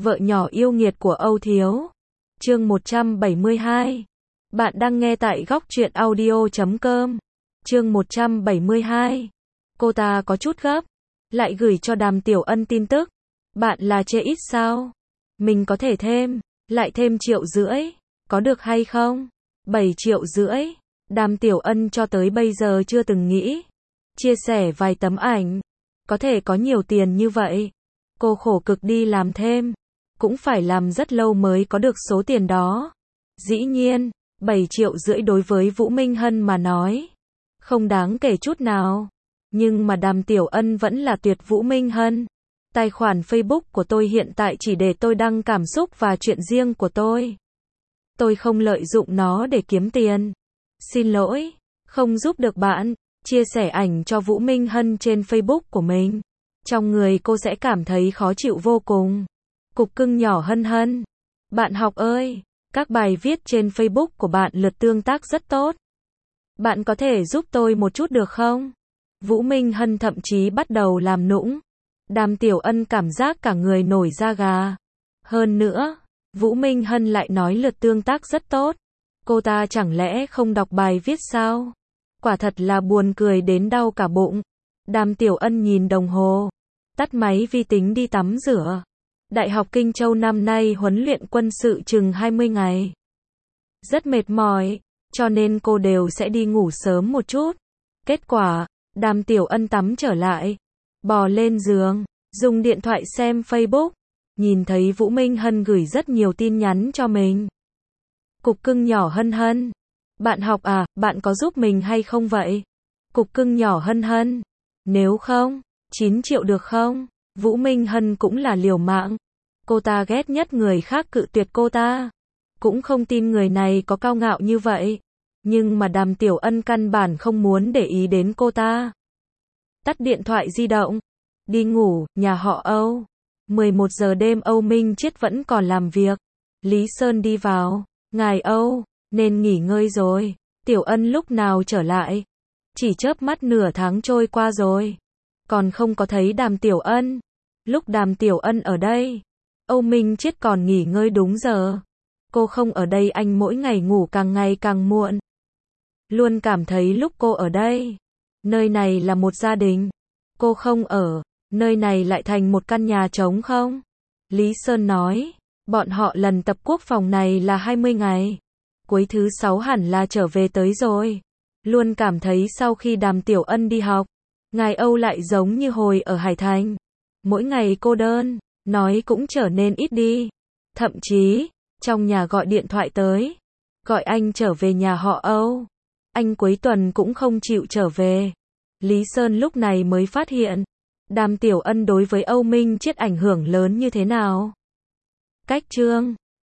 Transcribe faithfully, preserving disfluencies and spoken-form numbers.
Vợ nhỏ yêu nghiệt của Âu Thiếu. Chương một trăm bảy mươi hai. Bạn đang nghe tại góc truyện audio chấm com. Chương một trăm bảy mươi hai. Cô ta có chút gấp, lại gửi cho Đàm Tiểu Ân tin tức. Bạn là chê ít sao? Mình có thể thêm, lại thêm triệu rưỡi, có được hay không? bảy triệu rưỡi. Đàm Tiểu Ân cho tới bây giờ chưa từng nghĩ chia sẻ vài tấm ảnh, có thể có nhiều tiền như vậy. Cô khổ cực đi làm thêm, cũng phải làm rất lâu mới có được số tiền đó. Dĩ nhiên, bảy triệu rưỡi đối với Vũ Minh Hân mà nói, không đáng kể chút nào. Nhưng mà Đàm Tiểu Ân vẫn là tuyệt Vũ Minh Hân. Tài khoản Facebook của tôi hiện tại chỉ để tôi đăng cảm xúc và chuyện riêng của tôi. Tôi không lợi dụng nó để kiếm tiền. Xin lỗi, không giúp được bạn. Chia sẻ ảnh cho Vũ Minh Hân trên Facebook của mình, trong người cô sẽ cảm thấy khó chịu vô cùng. Cục cưng nhỏ Hân Hân. Bạn học ơi, các bài viết trên Facebook của bạn lượt tương tác rất tốt. Bạn có thể giúp tôi một chút được không? Vũ Minh Hân thậm chí bắt đầu làm nũng. Đàm Tiểu Ân cảm giác cả người nổi da gà. Hơn nữa, Vũ Minh Hân lại nói lượt tương tác rất tốt. Cô ta chẳng lẽ không đọc bài viết sao? Quả thật là buồn cười đến đau cả bụng. Đàm Tiểu Ân nhìn đồng hồ, tắt máy vi tính đi tắm rửa. Đại học Kinh Châu năm nay huấn luyện quân sự chừng hai mươi ngày. Rất mệt mỏi, cho nên cô đều sẽ đi ngủ sớm một chút. Kết quả, Đàm Tiểu Ân tắm trở lại, bò lên giường, dùng điện thoại xem Facebook, nhìn thấy Vũ Minh Hân gửi rất nhiều tin nhắn cho mình. Cục cưng nhỏ Hân Hân. Bạn học à, bạn có giúp mình hay không vậy? Cục cưng nhỏ Hân Hân. Nếu không, chín triệu được không? Vũ Minh Hân cũng là liều mạng. Cô ta ghét nhất người khác cự tuyệt cô ta. Cũng không tin người này có cao ngạo như vậy. Nhưng mà Đàm Tiểu Ân căn bản không muốn để ý đến cô ta. Tắt điện thoại di động. Đi ngủ, nhà họ Âu. mười một giờ đêm Âu Minh Chiết vẫn còn làm việc. Lý Sơn đi vào. Ngài Âu, nên nghỉ ngơi rồi. Tiểu Ân lúc nào trở lại? Chỉ chớp mắt nửa tháng trôi qua rồi. Còn không có thấy Đàm Tiểu Ân. Lúc Đàm Tiểu Ân ở đây, Âu Minh Chiết còn nghỉ ngơi đúng giờ. Cô không ở đây anh mỗi ngày ngủ càng ngày càng muộn. Luôn cảm thấy lúc cô ở đây, nơi này là một gia đình. Cô không ở, nơi này lại thành một căn nhà trống không? Lý Sơn nói, bọn họ lần tập quốc phòng này là hai mươi ngày. Cuối thứ sáu hẳn là trở về tới rồi. Luôn cảm thấy sau khi Đàm Tiểu Ân đi học, ngài Âu lại giống như hồi ở Hải Thành. Mỗi ngày cô đơn, nói cũng trở nên ít đi. Thậm chí, trong nhà gọi điện thoại tới, gọi anh trở về nhà họ Âu. Anh cuối tuần cũng không chịu trở về. Lý Sơn lúc này mới phát hiện, Đàm Tiểu Ân đối với Âu Minh Chiết ảnh hưởng lớn như thế nào. Cách chương